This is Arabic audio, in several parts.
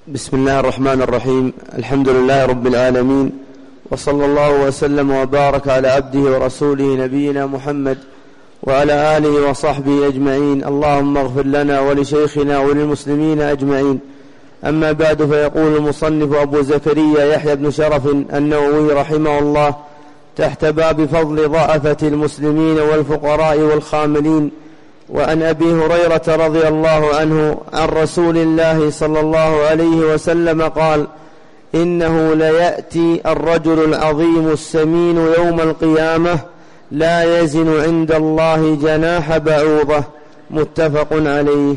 بسم الله الرحمن الرحيم. الحمد لله رب العالمين، وصلى الله وسلم وبارك على عبده ورسوله نبينا محمد وعلى آله وصحبه أجمعين. اللهم اغفر لنا ولشيخنا وللمسلمين أجمعين. أما بعد، فيقول المصنف أبو زكريا يحيى بن شرف النووي رحمه الله تحت باب فضل ضعفة المسلمين والفقراء والخاملين: وعن أبي هريرة رضي الله عنه عن رسول الله صلى الله عليه وسلم قال: إنه ليأتي الرجل العظيم السمين يوم القيامة لا يزن عند الله جناح بعوضة. متفق عليه.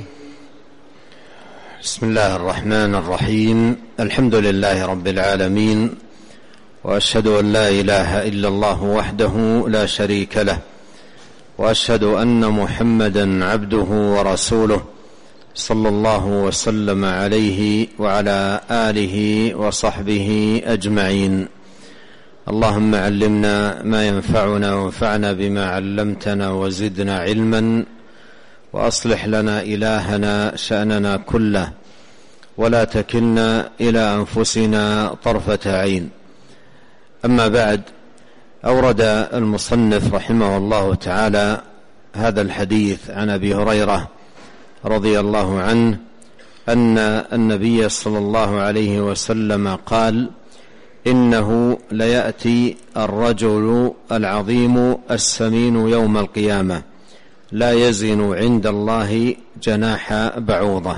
بسم الله الرحمن الرحيم. الحمد لله رب العالمين، وأشهد أن لا إله إلا الله وحده لا شريك له، وأشهد أن محمدا عبده ورسوله صلى الله وسلم عليه وعلى آله وصحبه أجمعين. اللهم علمنا ما ينفعنا وانفعنا بما علمتنا وزدنا علما، وأصلح لنا إلهنا شأننا كله، ولا تكلنا إلى أنفسنا طرفة عين. أما بعد، أورد المصنف رحمه الله تعالى هذا الحديث عن أبي هريرة رضي الله عنه أن النبي صلى الله عليه وسلم قال: إنه ليأتي الرجل العظيم السمين يوم القيامة لا يزن عند الله جناح بعوضة.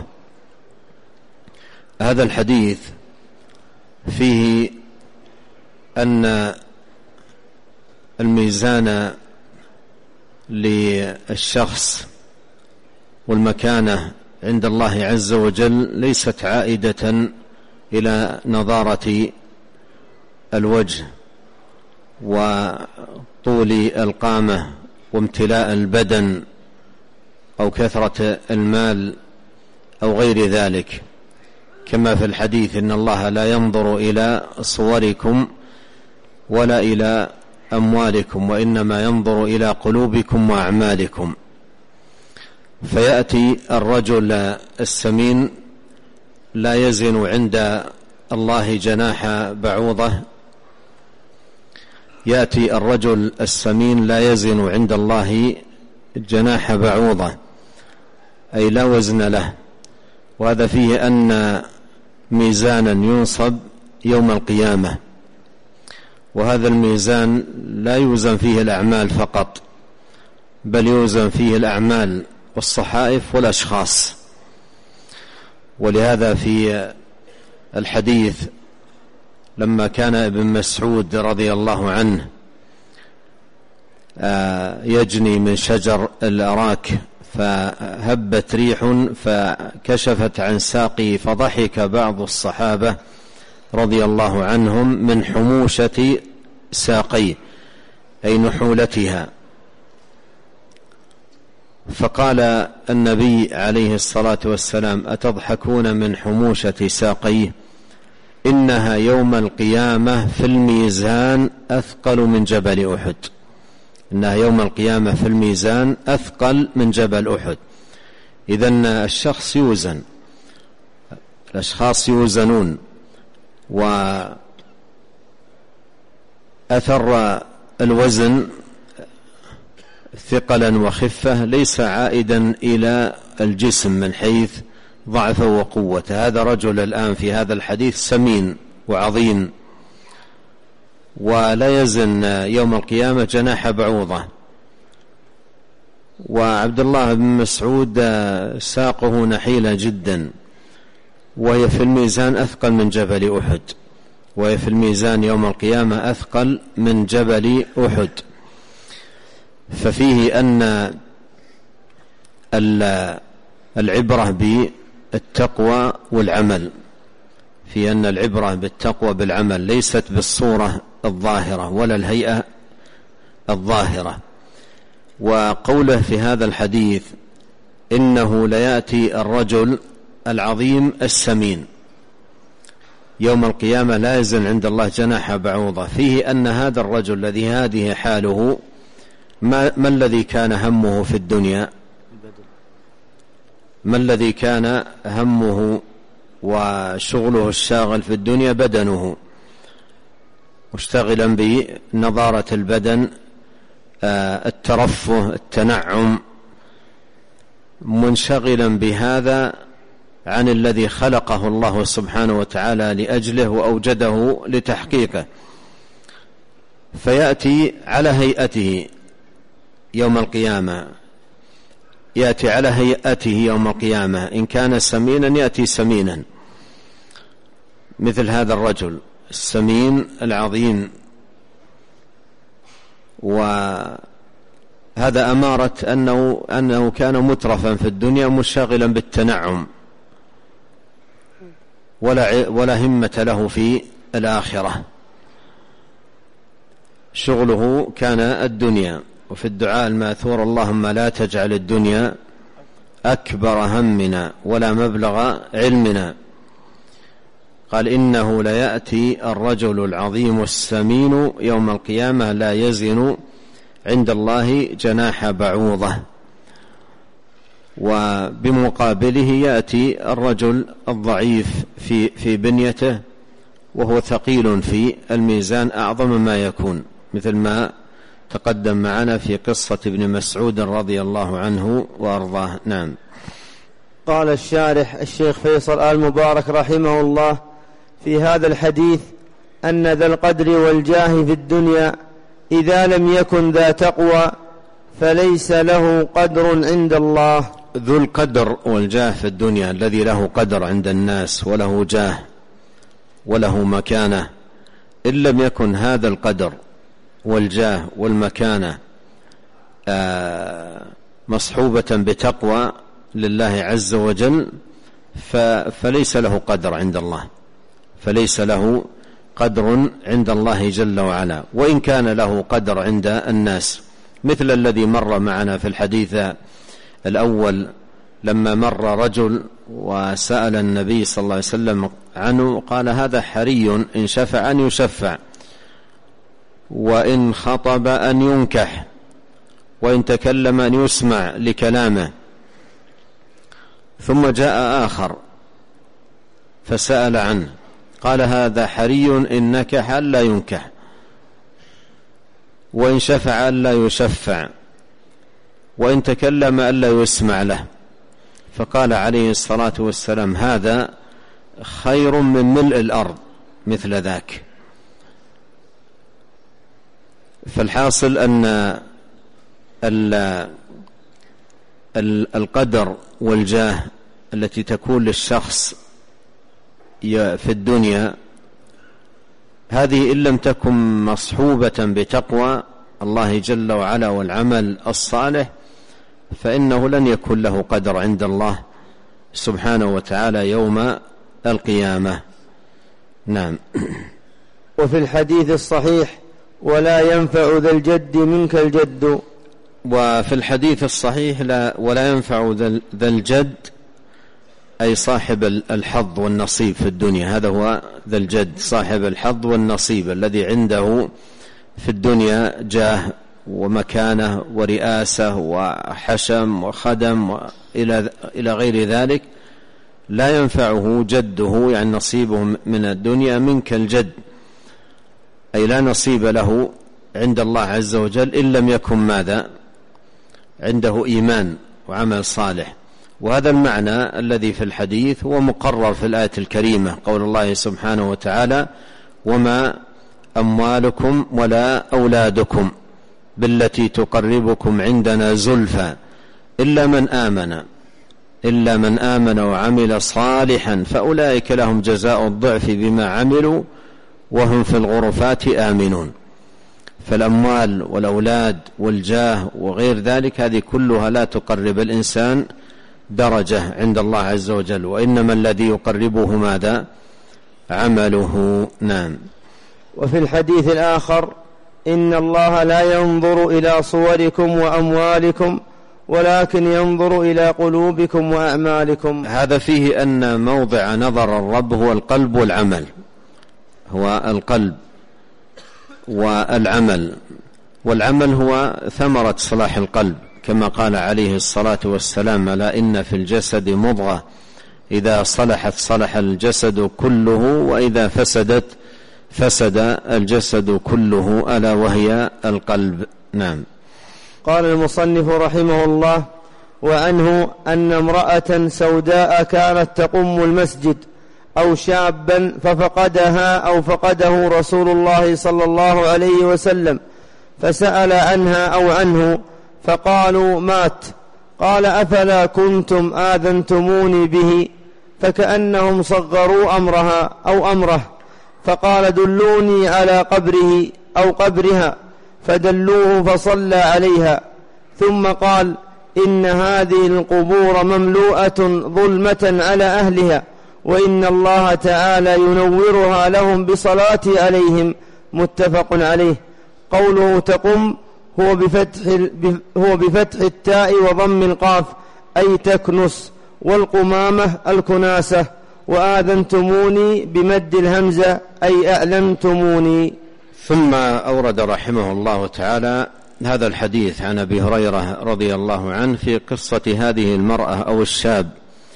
هذا الحديث فيه أن الميزان للشخص والمكانة عند الله عز وجل ليست عائدة إلى نضارة الوجه وطول القامة وامتلاء البدن أو كثرة المال أو غير ذلك، كما في الحديث: إن الله لا ينظر إلى صوركم ولا إلى أموالكم وإنما ينظر إلى قلوبكم وأعمالكم. فيأتي الرجل السمين لا يزن عند الله جناح بعوضة. يأتي الرجل السمين لا يزن عند الله جناح بعوضة، أي لا وزن له. وهذا فيه أن ميزانا ينصب يوم القيامة، وهذا الميزان لا يوزن فيه الأعمال فقط، بل يوزن فيه الأعمال والصحائف والأشخاص. ولهذا في الحديث لما كان ابن مسعود رضي الله عنه يجني من شجر الأراك فهبت ريح فكشفت عن ساقه، فضحك بعض الصحابة رضي الله عنهم من حموشة ساقيه، أي نحولتها. فقال النبي عليه الصلاة والسلام: أتضحكون من حموشة ساقيه؟ إنها يوم القيامة في الميزان أثقل من جبل أحد. إنها يوم القيامة في الميزان أثقل من جبل أحد. إذن الشخص يوزن، الأشخاص يوزنون، وأثر الوزن ثقلا وخفة ليس عائدا إلى الجسم من حيث ضعفه وقوته. هذا رجل الآن في هذا الحديث سمين وعظيم ولا يزن يوم القيامة جناح بعوضة. وعبد الله بن مسعود ساقه نحيلة جدا، وهي في الميزان أثقل من جبل أحد، وهي في الميزان يوم القيامة أثقل من جبل أحد. ففيه أن العبرة بالتقوى والعمل، في أن العبرة بالتقوى بالعمل ليست بالصورة الظاهرة ولا الهيئة الظاهرة. وقوله في هذا الحديث: إنه ليأتي الرجل العظيم السمين يوم القيامة لا يزن عند الله جناح بعوضة، فيه أن هذا الرجل الذي هذه حاله ما الذي كان همه في الدنيا؟ ما الذي كان همه وشغله الشاغل في الدنيا بدنه، مشتغلا بنظارة البدن، الترفه، التنعم، منشغلا بهذا عن الذي خلقه الله سبحانه وتعالى لأجله وأوجده لتحقيقه، فيأتي على هيئته يوم القيامة، يأتي على هيئته يوم القيامة، إن كان سمينا يأتي سمينا مثل هذا الرجل السمين العظيم، وهذا أمارة أنه كان مترفا في الدنيا منشغلا بالتنعم ولا همة له في الآخرة، شغله كان الدنيا. وفي الدعاء الماثور: اللهم لا تجعل الدنيا أكبر همنا ولا مبلغ علمنا. قال: إنه ليأتي الرجل العظيم السمين يوم القيامة لا يزن عند الله جناح بعوضة. وبمقابله يأتي الرجل الضعيف في بنيته وهو ثقيل في الميزان أعظم ما يكون، مثل ما تقدم معنا في قصة ابن مسعود رضي الله عنه وأرضاه. نعم. قال الشارح الشيخ فيصل آل مبارك رحمه الله: في هذا الحديث أن ذا القدر والجاه في الدنيا إذا لم يكن ذا تقوى فليس له قدر عند الله. ذو القدر والجاه في الدنيا الذي له قدر عند الناس وله جاه وله مكانة، إن لم يكن هذا القدر والجاه والمكانة مصحوبة بتقوى لله عز وجل فليس له قدر عند الله، فليس له قدر عند الله جل وعلا، وإن كان له قدر عند الناس، مثل الذي مر معنا في الحديث الأول لما مر رجل وسأل النبي صلى الله عليه وسلم عنه، قال: هذا حري إن شفع أن يشفع، وإن خطب أن ينكح، وإن تكلم أن يسمع لكلامه. ثم جاء آخر فسأل عنه، قال: هذا حري إن نكح ألا ينكح، وإن شفع ألا يشفع، وإن تكلم ألا يسمع له. فقال عليه الصلاة والسلام: هذا خير من ملء الأرض مثل ذاك. فالحاصل أن القدر والجاه التي تكون للشخص في الدنيا هذه إن لم تكن مصحوبة بتقوى الله جل وعلا والعمل الصالح فإنه لن يكون له قدر عند الله سبحانه وتعالى يوم القيامة. نعم. وفي الحديث الصحيح: ولا ينفع ذا الجد منك الجد. وفي الحديث الصحيح: ولا ينفع ذا الجد أي صاحب الحظ والنصيب في الدنيا، هذا هو ذا الجد، صاحب الحظ والنصيب الذي عنده في الدنيا جاه ومكانة ورئاسة وحشم وخدم إلى غير ذلك، لا ينفعه جده يعني نصيبه من الدنيا منك الجد، أي لا نصيب له عند الله عز وجل إن لم يكن ماذا عنده إيمان وعمل صالح. وهذا المعنى الذي في الحديث هو مقرر في الآية الكريمة، قول الله سبحانه وتعالى: وما أموالكم ولا أولادكم بالتي تقربكم عندنا زلفى إلا من آمن وعمل صالحا فأولئك لهم جزاء الضعف بما عملوا وهم في الغرفات آمنون. فالأموال والأولاد والجاه وغير ذلك هذه كلها لا تقرب الإنسان درجة عند الله عز وجل، وإنما الذي يقربه ماذا؟ عمله. نعم. وفي الحديث الآخر: إن الله لا ينظر إلى صوركم وأموالكم ولكن ينظر إلى قلوبكم وأعمالكم. هذا فيه أن موضع نظر الرب هو القلب والعمل، هو القلب والعمل هو ثمرة صلاح القلب، كما قال عليه الصلاة والسلام: ألا إن في الجسد مضغة إذا صلحت صلح الجسد كله، وإذا فسدت فسد الجسد كله، ألا وهي القلب. نعم. قال المصنف رحمه الله: وعنه أن امرأة سوداء كانت تقم المسجد أو شابا ففقدها أو فقده رسول الله صلى الله عليه وسلم، فسأل عنها أو عنه فقالوا مات. قال: أفلا كنتم آذنتموني به؟ فكأنهم صغروا أمرها أو أمره، فقال: دلوني على قبره أو قبرها، فدلوه فصلى عليها. ثم قال: إن هذه القبور مملوءة ظلمة على أهلها، وإن الله تعالى ينورها لهم بصلاة عليهم. متفق عليه. قوله تقم هو بفتح التاء وضم القاف، أي تكنس، والقمامة الكناسة، وآذنتموني بمد الهمزة أي أعلمتموني. ثم أورد رحمه الله تعالى هذا الحديث عن أبي هريرة رضي الله عنه في قصة هذه المرأة أو الشاب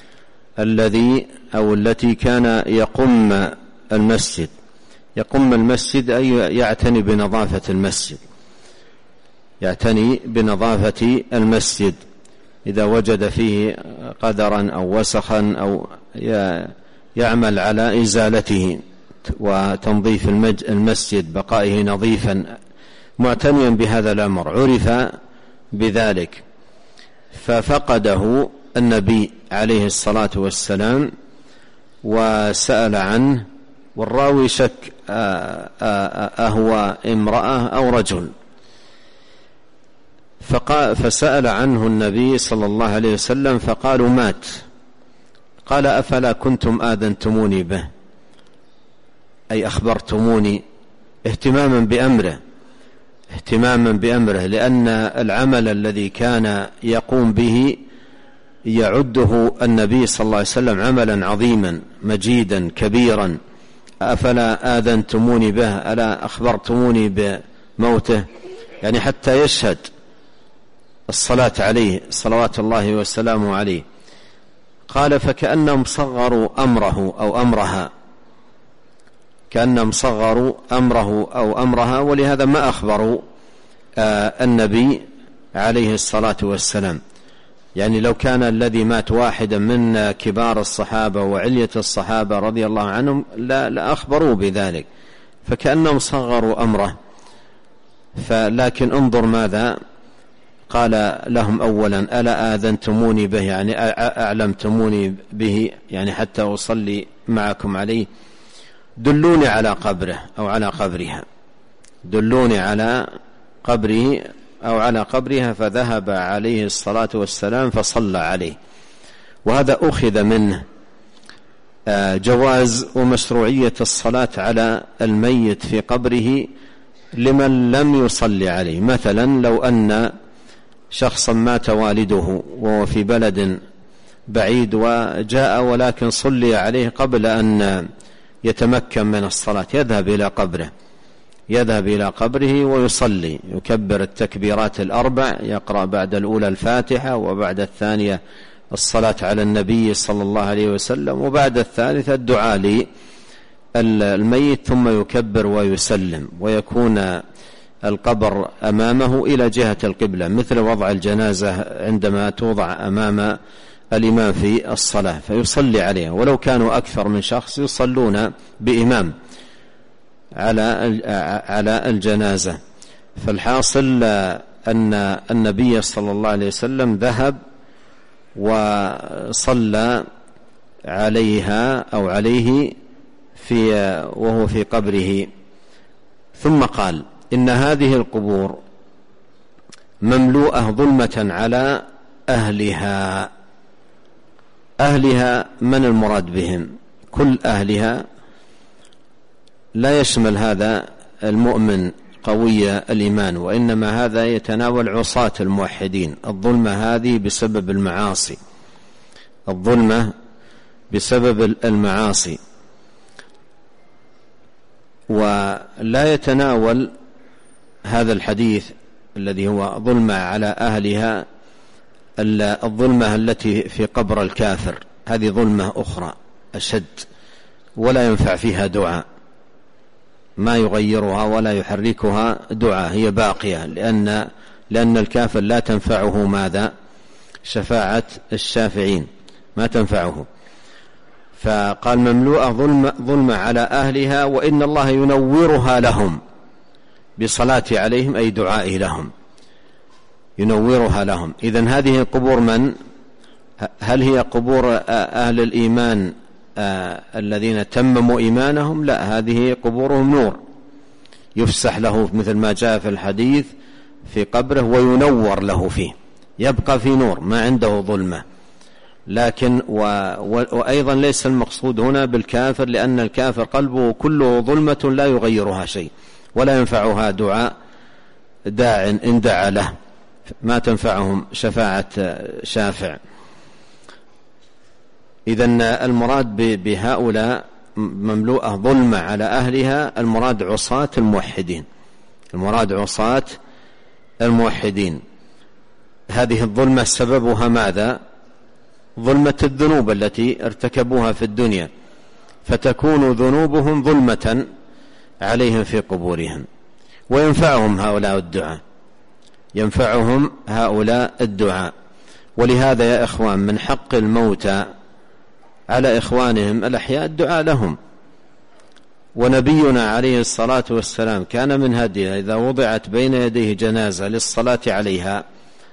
التي كان يقم المسجد. يقم المسجد أي يعتني بنظافة المسجد، يعتني بنظافة المسجد، إذا وجد فيه قدرا أو وسخا أو يعمل على إزالته وتنظيف المسجد، بقائه نظيفا، معتنيا بهذا الأمر، عرف بذلك. ففقده النبي عليه الصلاة والسلام وسأل عنه، والراوي شك أهو امرأة أو رجل، فسأل عنه النبي صلى الله عليه وسلم فقالوا مات. قال: أفلا كنتم آذنتموني به؟ أي أخبرتموني، اهتماما بأمره، لأن العمل الذي كان يقوم به يعده النبي صلى الله عليه وسلم عملا عظيما مجيدا كبيرا. أفلا آذنتموني به؟ ألا أخبرتموني بموته؟ يعني حتى يشهد الصلاة عليه صلوات الله وسلامه عليه. قال: فكأنهم صغروا أمره أو أمرها، كأنهم صغروا أمره أو أمرها، ولهذا ما أخبروا النبي عليه الصلاة والسلام. يعني لو كان الذي مات واحدا من كبار الصحابة وعلية الصحابة رضي الله عنهم لا أخبروا بذلك، فكأنهم صغروا أمره. لكن انظر ماذا قال لهم أولا: ألا آذنتموني به؟ يعني أعلمتموني به، يعني حتى أصلي معكم عليه. دلوني على قبره أو على قبرها، دلوني على قبره أو على قبرها، فذهب عليه الصلاة والسلام فصلى عليه. وهذا أخذ منه جواز ومشروعية الصلاة على الميت في قبره لمن لم يصلي عليه. مثلا لو أن شخصا مات والده وهو في بلد بعيد وجاء ولكن صلي عليه قبل أن يتمكن من الصلاة، يذهب إلى قبره ويصلي، يكبر التكبيرات الأربع، يقرأ بعد الأولى الفاتحة، وبعد الثانية الصلاة على النبي صلى الله عليه وسلم، وبعد الثالثة الدعاء للميت، ثم يكبر ويسلم، ويكون القبر أمامه إلى جهة القبلة، مثل وضع الجنازة عندما توضع أمام الإمام في الصلاة فيصلي عليها. ولو كانوا أكثر من شخص يصلون بإمام على الجنازة. فالحاصل أن النبي صلى الله عليه وسلم ذهب وصلى عليها أو عليه وهو في قبره. ثم قال: إن هذه القبور مملوءة ظلمة على أهلها. أهلها من المراد بهم؟ كل أهلها، لا يشمل هذا المؤمن قوي الإيمان، وإنما هذا يتناول عصاة الموحدين. الظلمة هذه بسبب المعاصي، الظلمة بسبب المعاصي. ولا يتناول هذا الحديث الذي هو ظلمة على أهلها الظلمة التي في قبر الكافر، هذه ظلمة أخرى أشد، ولا ينفع فيها دعاء، ما يغيرها ولا يحركها دعاء، هي باقية، لأن الكافر لا تنفعه ماذا؟ شفاعة الشافعين ما تنفعه. فقال مملوءة ظلمة على أهلها وإن الله ينورها لهم بصلاة عليهم أي دعائه لهم، ينورها لهم. إذن هذه قبور من؟ هل هي قبور أهل الإيمان الذين تمموا إيمانهم؟ لا، هذه قبورهم نور يفسح له مثل ما جاء في الحديث في قبره وينور له فيه، يبقى في نور ما عنده ظلمة. لكن وأيضا ليس المقصود هنا بالكافر، لأن الكافر قلبه كله ظلمة لا يغيرها شيء ولا ينفعها دعاء داع إن دعا له، ما تنفعهم شفاعة شافع. إذن المراد بهؤلاء مملوءة ظلمة على أهلها، المراد عصاة الموحدين، المراد عصاة الموحدين. هذه الظلمة سببها ماذا؟ ظلمة الذنوب التي ارتكبوها في الدنيا، فتكون ذنوبهم ظلمة عليهم في قبورهم. وينفعهم هؤلاء الدعاء، ينفعهم هؤلاء الدعاء. ولهذا يا إخوان من حق الموتى على إخوانهم الأحياء الدعاء لهم. ونبينا عليه الصلاة والسلام كان من هديه إذا وضعت بين يديه جنازة للصلاة عليها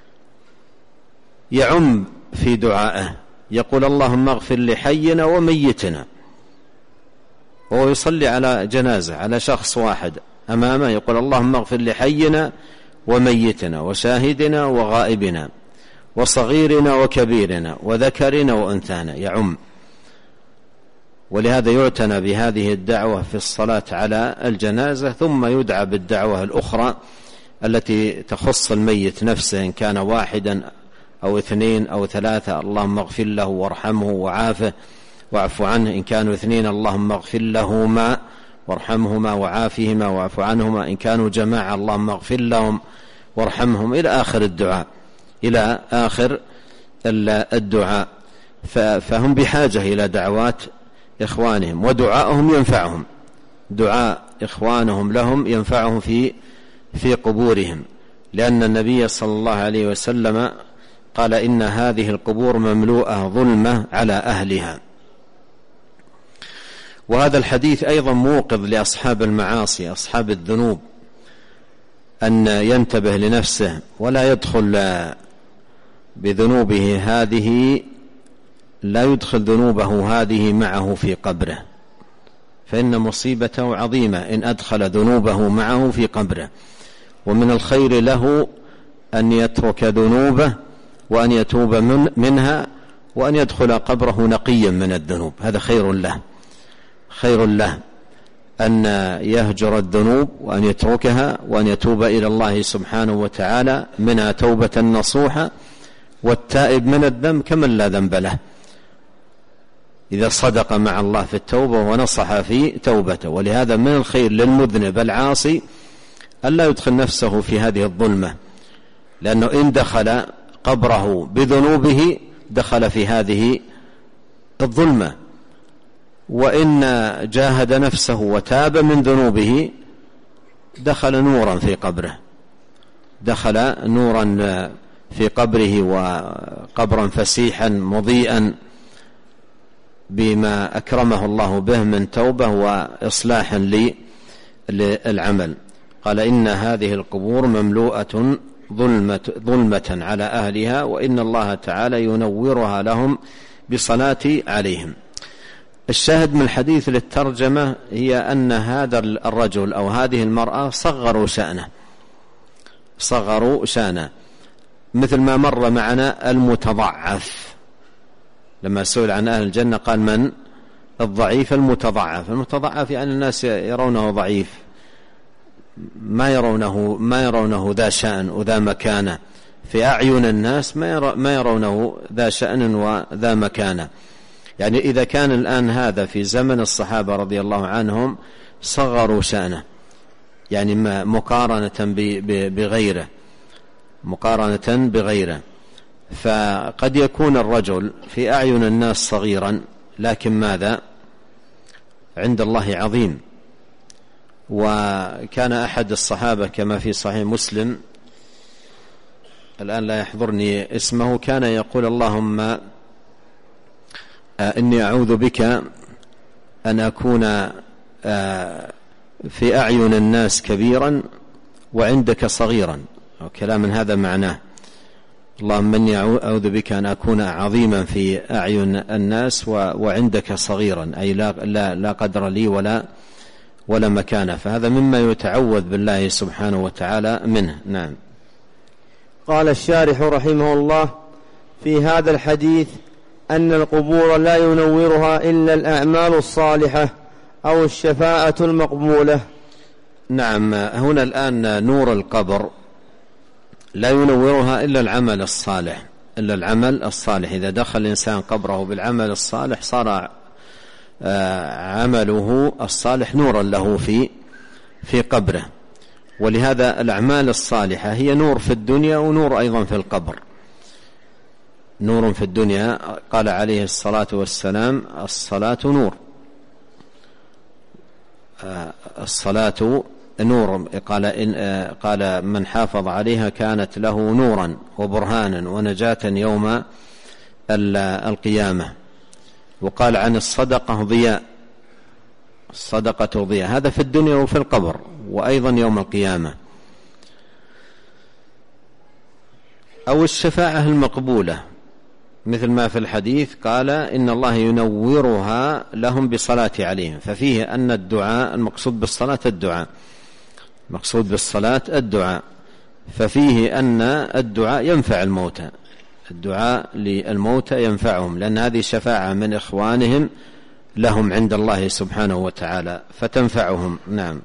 يعم في دعائه، يقول اللهم اغفر لحينا وميتنا، وهو يصلي على جنازة على شخص واحد أمامه، يقول اللهم اغفر لحينا وميتنا وشاهدنا وغائبنا وصغيرنا وكبيرنا وذكرنا وأنثانا، يعم. ولهذا يعتنى بهذه الدعوة في الصلاة على الجنازة، ثم يدعى بالدعوة الأخرى التي تخص الميت نفسه إن كان واحدا أو اثنين أو ثلاثة، اللهم اغفر له وارحمه وعافه واعف عنه. إن كانوا اثنين اللهم اغفر لهما وارحمهما وعافهما واعف عنهما. إن كانوا جماعة اللهم اغفر لهم وارحمهم، إلى آخر الدعاء، إلى آخر الدعاء. فهم بحاجة إلى دعوات إخوانهم، ودعاءهم ينفعهم، دعاء إخوانهم لهم ينفعهم في قبورهم، لأن النبي صلى الله عليه وسلم قال إن هذه القبور مملوءة ظلمة على أهلها. وهذا الحديث أيضا موقظ لأصحاب المعاصي، أصحاب الذنوب، أن ينتبه لنفسه ولا يدخل بذنوبه هذه، لا يدخل ذنوبه هذه معه في قبره، فإن مصيبته عظيمة إن أدخل ذنوبه معه في قبره. ومن الخير له أن يترك ذنوبه وأن يتوب منها وأن يدخل قبره نقيا من الذنوب، هذا خير له، خير له أن يهجر الذنوب وأن يتركها وأن يتوب إلى الله سبحانه وتعالى منها توبة نصوحة. والتائب من الذنب كمن لا ذنب له، إذا صدق مع الله في التوبة ونصح في توبته. ولهذا من الخير للمذنب العاصي ألا يدخل نفسه في هذه الظلمة، لأنه إن دخل قبره بذنوبه دخل في هذه الظلمة، وإن جاهد نفسه وتاب من ذنوبه دخل نورا في قبره، دخل نورا في قبره وقبرا فسيحا مضيئا بما أكرمه الله به من توبة وإصلاح للعمل. قال إن هذه القبور مملوءة ظلمة على أهلها وإن الله تعالى ينورها لهم بصلاة عليهم. الشاهد من الحديث للترجمة هي أن هذا الرجل أو هذه المرأة صغروا شأنه، مثل ما مر معنا المتضعف، لما سئل عن أهل الجنة قال من؟ الضعيف المتضعف. المتضعف يعني الناس يرونه ضعيف، ما يرونه ذا شأن وذا مكانة في أعين الناس، ما يرونه ذا شأن وذا مكانة. يعني إذا كان الآن هذا في زمن الصحابة رضي الله عنهم صغروا شأنه، يعني مقارنة بغيره، فقد يكون الرجل في أعين الناس صغيرا، لكن ماذا؟ عند الله عظيم. وكان أحد الصحابة كما في صحيح مسلم، الآن لا يحضرني اسمه، كان يقول: اللهم إني أعوذ بك أن أكون في أعين الناس كبيرا وعندك صغيرا، كلام من هذا معناه: اللهم إني أعوذ بك أن أكون عظيما في أعين الناس وعندك صغيرا، أي لا قدر لي ولا مكانه. فهذا مما يتعوذ بالله سبحانه وتعالى منه. نعم. قال الشارح رحمه الله: في هذا الحديث أن القبور لا ينورها إلا الأعمال الصالحة أو الشفاعة المقبولة. نعم. هنا الآن نور القبر لا ينورها إلا العمل الصالح، إلا العمل الصالح. إذا دخل الإنسان قبره بالعمل الصالح صار عمله الصالح نورا له في قبره. ولهذا الأعمال الصالحة هي نور في الدنيا ونور أيضا في القبر. نور في الدنيا، قال عليه الصلاة والسلام: الصلاة نور، الصلاة نور. قال: من حافظ عليها كانت له نورا وبرهانا ونجاة يوم القيامة. وقال عن الصدقة ضياء، الصدقة ضياء، هذا في الدنيا وفي القبر وأيضا يوم القيامة. أو الشفاعة المقبولة، مثل ما في الحديث قال: إن الله ينورها لهم بصلاة عليهم. ففيه أن الدعاء المقصود بالصلاة الدعاء، مقصود بالصلاة الدعاء. ففيه أن الدعاء ينفع الموتى، الدعاء للموتى ينفعهم، لأن هذه شفاعة من إخوانهم لهم عند الله سبحانه وتعالى فتنفعهم. نعم.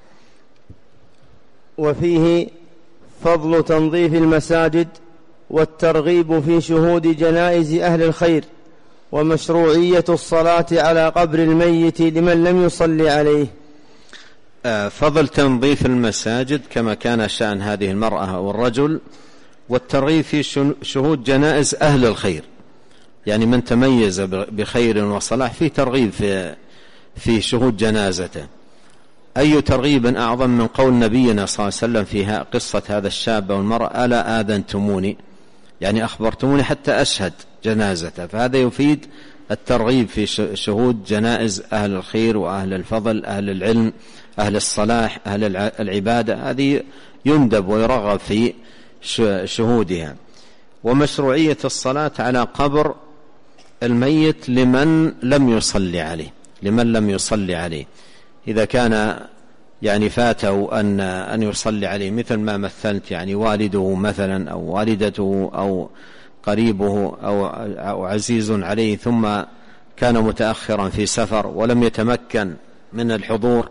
وفيه فضل تنظيف المساجد والترغيب في شهود جنائز أهل الخير، ومشروعية الصلاة على قبر الميت لمن لم يصلي عليه. فضل تنظيف المساجد كما كان شأن هذه المرأة أو الرجل، والترغيب في شهود جنائز أهل الخير، يعني من تميز بخير وصلاح في ترغيب في شهود جنازته. أي ترغيب أعظم من قول نبينا صلى الله عليه وسلم في قصة هذا الشاب والمرأة: ألا آذنتموني، يعني أخبرتموني حتى أشهد جنازته. فهذا يفيد الترغيب في شهود جنائز أهل الخير وأهل الفضل، أهل العلم، أهل الصلاح، أهل العبادة، هذه يندب ويرغب في شهودها. ومشروعية الصلاة على قبر الميت لمن لم يصلي عليه، لمن لم يصلي عليه، إذا كان يعني فاته أن يصلي عليه، مثل ما مثلت، يعني والده مثلا أو والدته أو قريبه أو عزيز عليه، ثم كان متأخرا في سفر ولم يتمكن من الحضور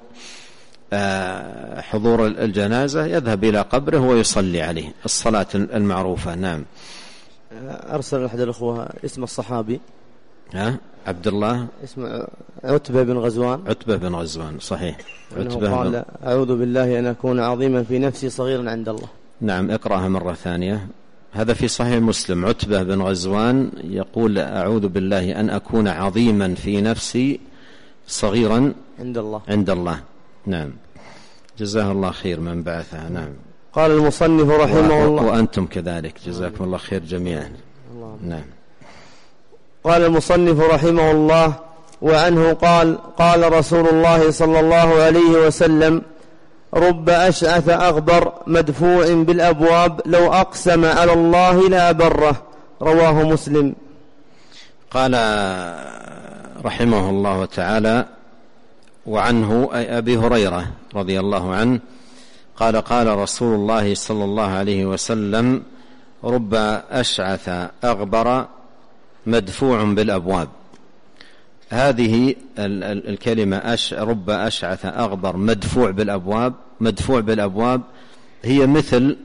حضور الجنازة، يذهب إلى قبره ويصلي عليه الصلاة المعروفة. نعم. أرسل أحد الأخوة اسم الصحابي عبد الله، اسم عتبة بن غزوان. عتبة بن غزوان، صحيح. عتبة قال: أعوذ بالله أن أكون عظيما في نفسي صغيرا عند الله. نعم، اقرأها مرة ثانية. هذا في صحيح مسلم. عتبة بن غزوان يقول: أعوذ بالله أن أكون عظيما في نفسي صغيرا عند الله. نعم، جزاه الله خير من بعثها. نعم. قال المصنف رحمه الله: وأنتم كذلك، جزاكم الله خير جميعا. نعم. قال المصنف رحمه الله: وعنه قال: قال رسول الله صلى الله عليه وسلم: رب أشعث أغبر مدفوع بالأبواب لو أقسم على الله لا بره. رواه مسلم. قال رحمه الله تعالى: وعنه أي أبي هريرة رضي الله عنه قال: قال رسول الله صلى الله عليه وسلم: رب أشعث أغبر مدفوع بالأبواب. هذه الكلمة رب أشعث أغبر مدفوع بالأبواب، مدفوع بالأبواب هي مثل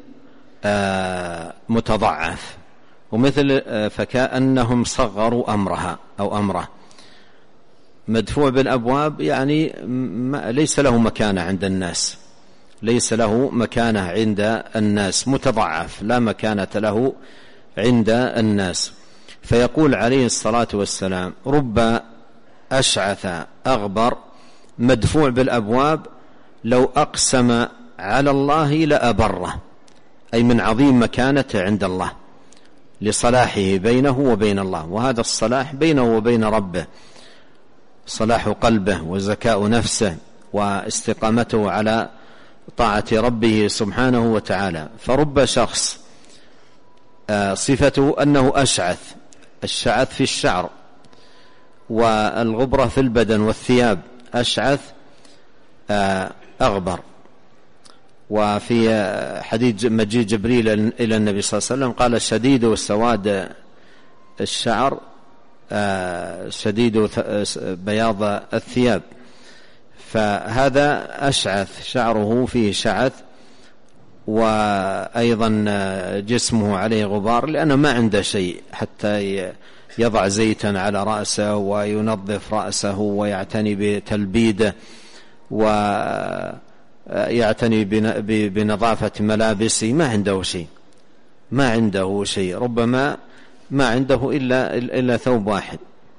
متضعف، ومثل فكأنهم صغروا أمرها أو أمره. مدفوع بالأبواب يعني ليس له مكانة عند الناس، ليس له مكانة عند الناس، متضعف لا مكانة له عند الناس. فيقول عليه الصلاة والسلام: رب أشعث أغبر مدفوع بالأبواب لو أقسم على الله لأبره، أي من عظيم مكانته عند الله لصلاحه بينه وبين الله، وهذا الصلاح بينه وبين ربه، صلاح قلبه وزكاء نفسه واستقامته على طاعة ربه سبحانه وتعالى. فرب شخص صفته أنه أشعث، الشعث في الشعر والغبرة في البدن والثياب، أشعث أغبر. وفي حديث مجيء جبريل إلى النبي صلى الله عليه وسلم قال: شديد سواد الشعر شديد بياض الثياب. فهذا أشعث، شعره فيه شعث، وأيضا جسمه عليه غبار، لأنه ما عنده شيء حتى يضع زيتا على رأسه وينظف رأسه ويعتني بتلبيده ويعتني بنظافة ملابسه. ما عنده شيء، ربما ما عنده إلا ثوب واحد،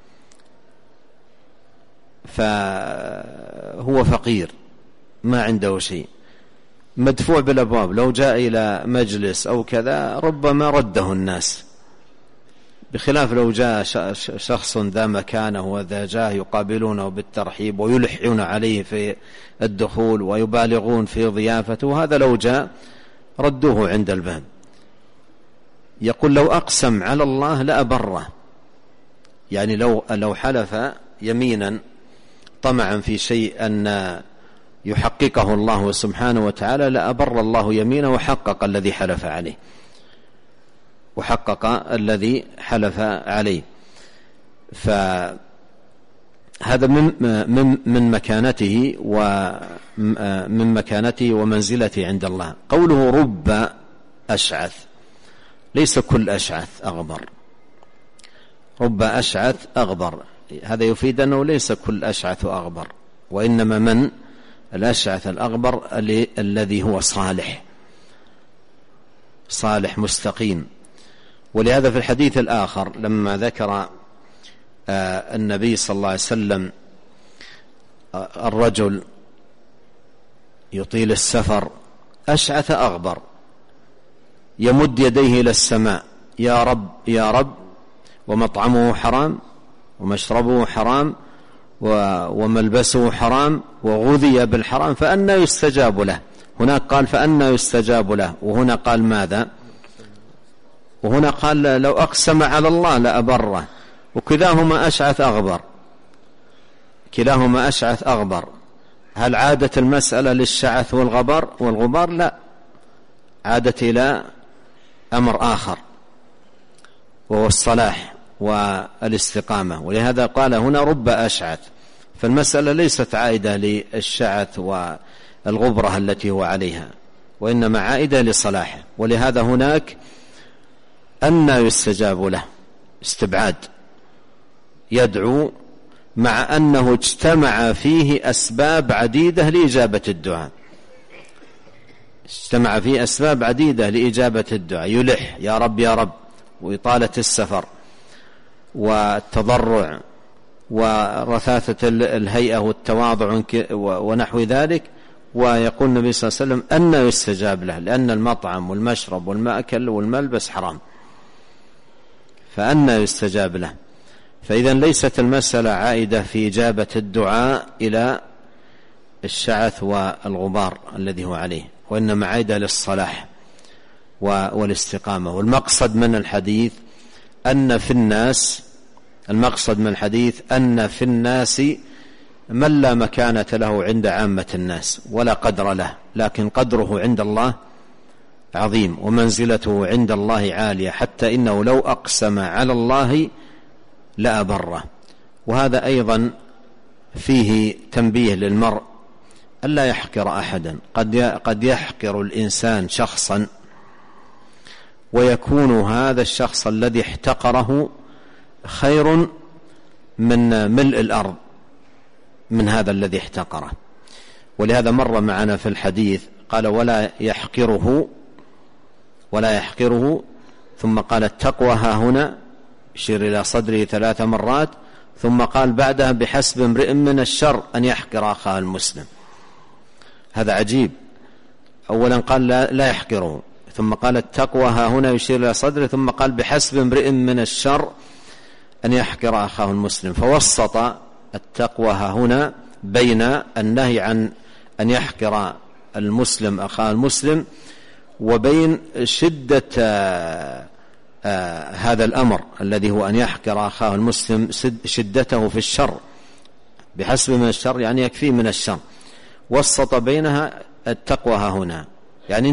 فهو فقير ما عنده شيء، مدفوع بالأبواب. لو جاء إلى مجلس أو كذا ربما رده الناس، بخلاف لو جاء شخص ذا مكانه وذا جاه يقابلونه بالترحيب ويلحون عليه في الدخول ويبالغون في ضيافته، وهذا لو جاء ردوه عند الباب. يقول: لو أقسم على الله لأبره، يعني لو حلف يمينا طمعا في شيء أن يحققه الله سبحانه وتعالى لأبر الله يمينه وحقق الذي حلف عليه، فهذا من مكانته ومنزلته عند الله. قوله رب أشعث، ليس كل أشعث أغبر، رب أشعث أغبر، هذا يفيد أنه ليس كل أشعث أغبر، وإنما من الأشعث الأغبر الذي هو صالح مستقيم. ولهذا في الحديث الآخر لما ذكر النبي صلى الله عليه وسلم الرجل يطيل السفر أشعث أغبر يمد يديه إلى السماء: يا رب يا رب، ومطعمه حرام ومشربه حرام وملبسه حرام وغذي بالحرام فأنى يستجاب له. هناك قال فأنى يستجاب له، وهنا قال ماذا؟ وهنا قال لو أقسم على الله لأبره، وكلاهما أشعث أغبر. هل عادت المسألة للشعث والغبار؟ لا، عادت إلى أمر آخر وهو الصلاح والاستقامة. ولهذا قال هنا رب أشعث، فالمسألة ليست عائدة للشعث والغبرة التي هو عليها، وإنما عائدة لصلاحه. ولهذا هناك أن يستجاب له استبعاد، يدعو مع أنه اجتمع فيه أسباب عديدة لإجابة الدعاء، يلح يا رب يا رب، وإطالة السفر والتضرع ورثاثة الهيئة والتواضع ونحو ذلك. ويقول النبي صلى الله عليه وسلم أن يستجاب له، لأن المطعم والمشرب والمأكل والملبس حرام، فأن يستجاب له. فإذا ليست المسألة عائدة في إجابة الدعاء إلى الشعث والغبار الذي هو عليه، وإنما عائدة للصلاح والاستقامة. والمقصد من الحديث أن في الناس من لا مكانة له عند عامة الناس ولا قدر له، لكن قدره عند الله عظيم ومنزلته عند الله عالية، حتى إنه لو أقسم على الله لأبره. وهذا أيضا فيه تنبيه للمرء ألا يحقر أحدا. قد يحقر الإنسان شخصا ويكون هذا الشخص الذي احتقره خير من ملء الأرض من هذا الذي احتقره. ولهذا مر معنا في الحديث قال ولا يحقره ثم قال التقوى ها هنا، يشير إلى صدره 3 مرات، ثم قال بعدها بحسب امرئ من الشر أن يحقر أخاه المسلم. هذا عجيب، أولا قال لا يحقره، ثم قال التقوى ها هنا يشير إلى صدره، ثم قال بحسب امرئ من الشر أن يحقر أخاه المسلم، فوسط التقوى ها هنا بين النهي عن أن يحقر المسلم أخاه المسلم وبين شدة هذا الأمر الذي هو أن يحقر أخاه المسلم، شدته في الشر، بحسب من الشر يعني يكفي من الشر، وسط بينها التقوى ها هنا. يعني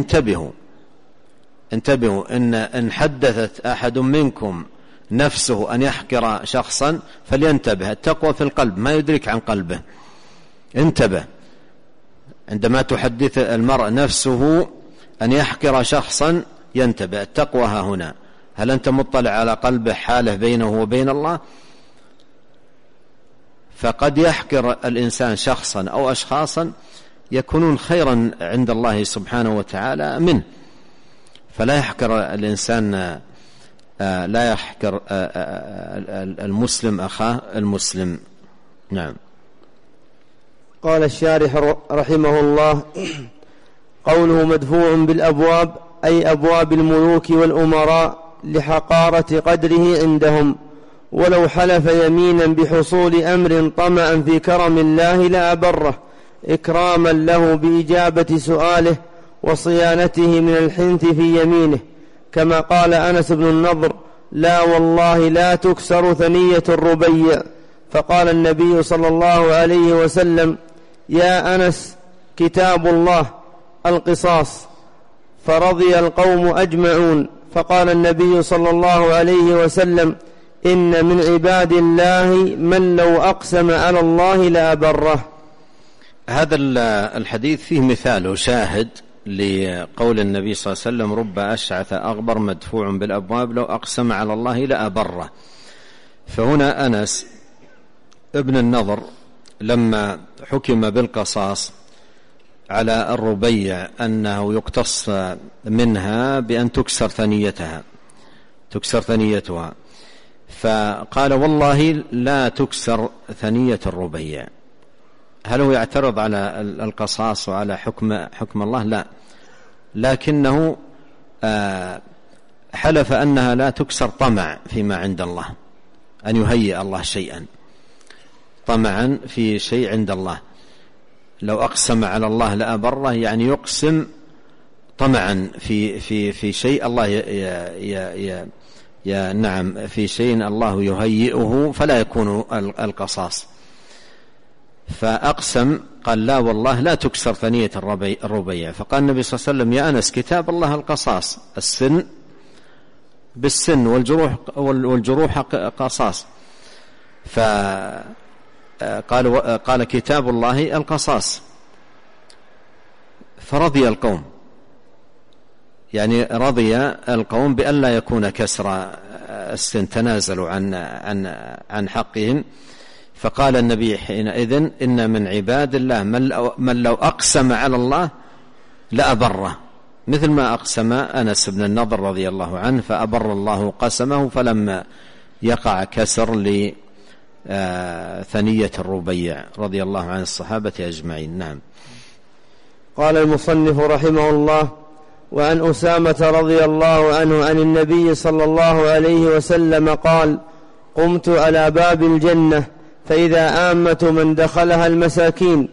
انتبهوا إن حدثت أحد منكم نفسه أن يحقر شخصا فلينتبه، التقوى في القلب، ما يدرك عن قلبه، انتبه عندما تحدث المرء نفسه أن يحقر شخصا ينتبه، التقوى ها هنا. هل أنت مطلع على قلبه حاله بينه وبين الله؟ فقد يحقر الإنسان شخصا أو أشخاصا يكونون خيرا عند الله سبحانه وتعالى منه، فلا يحقر الإنسان، لا يحقر المسلم أخاه المسلم. نعم. قال الشارح رحمه الله: قوله مدفوع بالأبواب أي أبواب الملوك والأمراء لحقارة قدره عندهم، ولو حلف يمينا بحصول أمر طمعا في كرم الله لأبره إكراما له بإجابة سؤاله وصيانته من الحنث في يمينه، كما قال أنس بن النضر: لا والله لا تكسر ثنية الربيع. فقال النبي صلى الله عليه وسلم: يا أنس كتاب الله القصاص. فرضي القوم أجمعون. فقال النبي صلى الله عليه وسلم: إن من عباد الله من لو أقسم على الله لأبره. هذا الحديث فيه مثال وشاهد لقول النبي صلى الله عليه وسلم: رب أشعث أغبر مدفوع بالأبواب لو أقسم على الله لأبره. فهنا أنس ابن النضر لما حكم بالقصاص على الربيع أنه يقتص منها بأن تكسر ثنيتها، فقال: والله لا تكسر ثنية الربيع. هل هو يعترض على القصاص وعلى حكم الله؟ لا، لكنه حلف أنها لا تكسر طمع فيما عند الله، أن يهيئ الله شيئا، طمعا في شيء عند الله. لو أقسم على الله لأبره يعني يقسم طمعا في شيء الله نعم، في شيء الله يهيئه فلا يكون القصاص. فأقسم قال: لا والله لا تكسر ثنية الربيع. فقال النبي صلى الله عليه وسلم: يا أنس كتاب الله القصاص، السن بالسن والجروح قصاص. قال كتاب الله القصاص. فرضي القوم، يعني رضي القوم بأن لا يكون كسر السن، تنازلوا عن حقهم. فقال النبي حينئذ: إن من عباد الله من لو أقسم على الله لأبره، مثل ما أقسم أنس بن النضر رضي الله عنه، فأبر الله قسمه فلم يقع كسر لثنية الربيع رضي الله عن الصحابة أجمعين. نعم. قال المصنف رحمه الله: وعن أسامة رضي الله عنه عن النبي صلى الله عليه وسلم قال: قمت على باب الجنة فإذا آمة من دخلها المساكين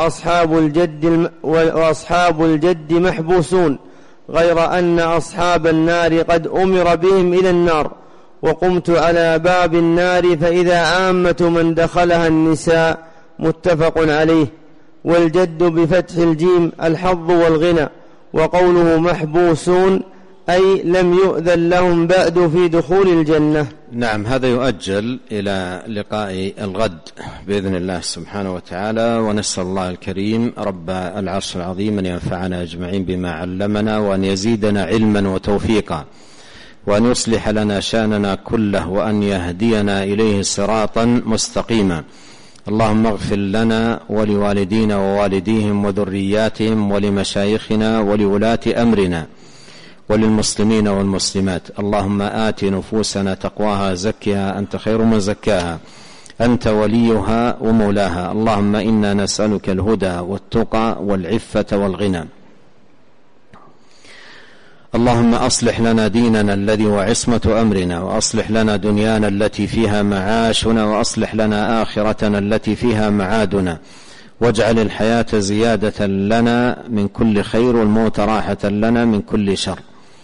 وأصحاب الجد محبوسون، غير أن أصحاب النار قد أمر بهم إلى النار. وقمت على باب النار فإذا آمة من دخلها النساء. متفق عليه. والجد بفتح الجيم الحظ والغنى. وقوله محبوسون أي لم يؤذن لهم بعد في دخول الجنة. نعم. هذا يؤجل إلى لقاء الغد بإذن الله سبحانه وتعالى، ونسأل الله الكريم رب العرش العظيم أن ينفعنا أجمعين بما علمنا، وأن يزيدنا علما وتوفيقا، وأن يصلح لنا شأننا كله، وأن يهدينا إليه صراطا مستقيما. اللهم اغفر لنا ولوالدينا ووالديهم وذرياتهم ولمشايخنا ولولاة أمرنا، وللمسلمين والمسلمات. اللهم آت نفوسنا تقواها زكها أنت خير من زكاها أنت وليها ومولاها. اللهم إنا نسألك الهدى والتقى والعفة والغنى. اللهم أصلح لنا ديننا الذي هو عصمة أمرنا، وأصلح لنا دنيانا التي فيها معاشنا، وأصلح لنا آخرتنا التي فيها معادنا، واجعل الحياة زيادة لنا من كل خير والموت راحة لنا من كل شر.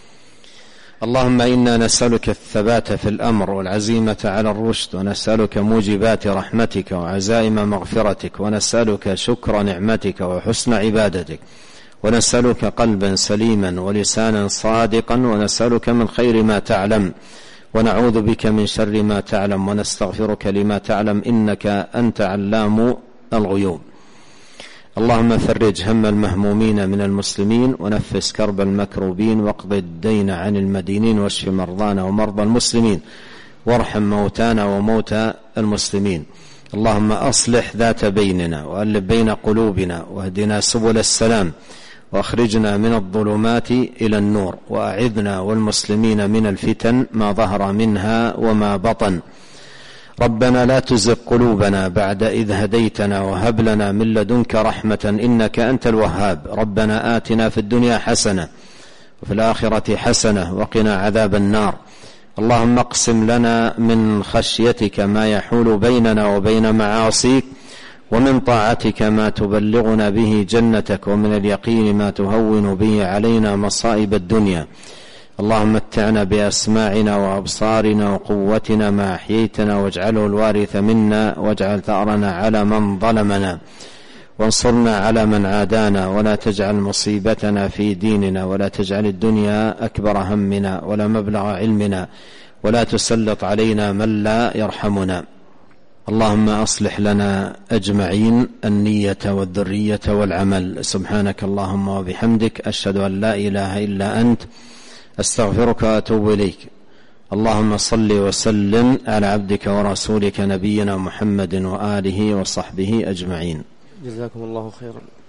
اللهم إنا نسألك الثبات في الأمر والعزيمة على الرشد، ونسألك موجبات رحمتك وعزائم مغفرتك، ونسألك شكر نعمتك وحسن عبادتك، ونسألك قلبا سليما ولسانا صادقا، ونسألك من خير ما تعلم، ونعوذ بك من شر ما تعلم، ونستغفرك لما تعلم، إنك أنت علام الغيوب. اللهم فرج هم المهمومين من المسلمين، ونفس كرب المكروبين، واقض الدين عن المدينين، واشف مرضانا ومرضى المسلمين، وارحم موتانا وموتى المسلمين. اللهم أصلح ذات بيننا، وألف بين قلوبنا، واهدنا سبل السلام، وأخرجنا من الظلمات إلى النور، وأعذنا والمسلمين من الفتن ما ظهر منها وما بطن. ربنا لا تزغ قلوبنا بعد إذ هديتنا، وهب لنا من لدنك رحمة إنك أنت الوهاب. ربنا آتنا في الدنيا حسنة وفي الآخرة حسنة وقنا عذاب النار. اللهم اقسم لنا من خشيتك ما يحول بيننا وبين معاصيك، ومن طاعتك ما تبلغنا به جنتك، ومن اليقين ما تهون به علينا مصائب الدنيا. اللهم متعنا بأسماعنا وأبصارنا وقوتنا ما أحييتنا، واجعله الوارث منا، واجعل ثأرنا على من ظلمنا، وانصرنا على من عادانا، ولا تجعل مصيبتنا في ديننا، ولا تجعل الدنيا أكبر همنا ولا مبلغ علمنا، ولا تسلط علينا من لا يرحمنا. اللهم أصلح لنا أجمعين النية والذرية والعمل. سبحانك اللهم وبحمدك، أشهد أن لا إله إلا أنت، أستغفرك وأتوب إليك. اللهم صل وسلم على عبدك ورسولك نبينا محمد وآله وصحبه أجمعين. جزاكم الله خيرا.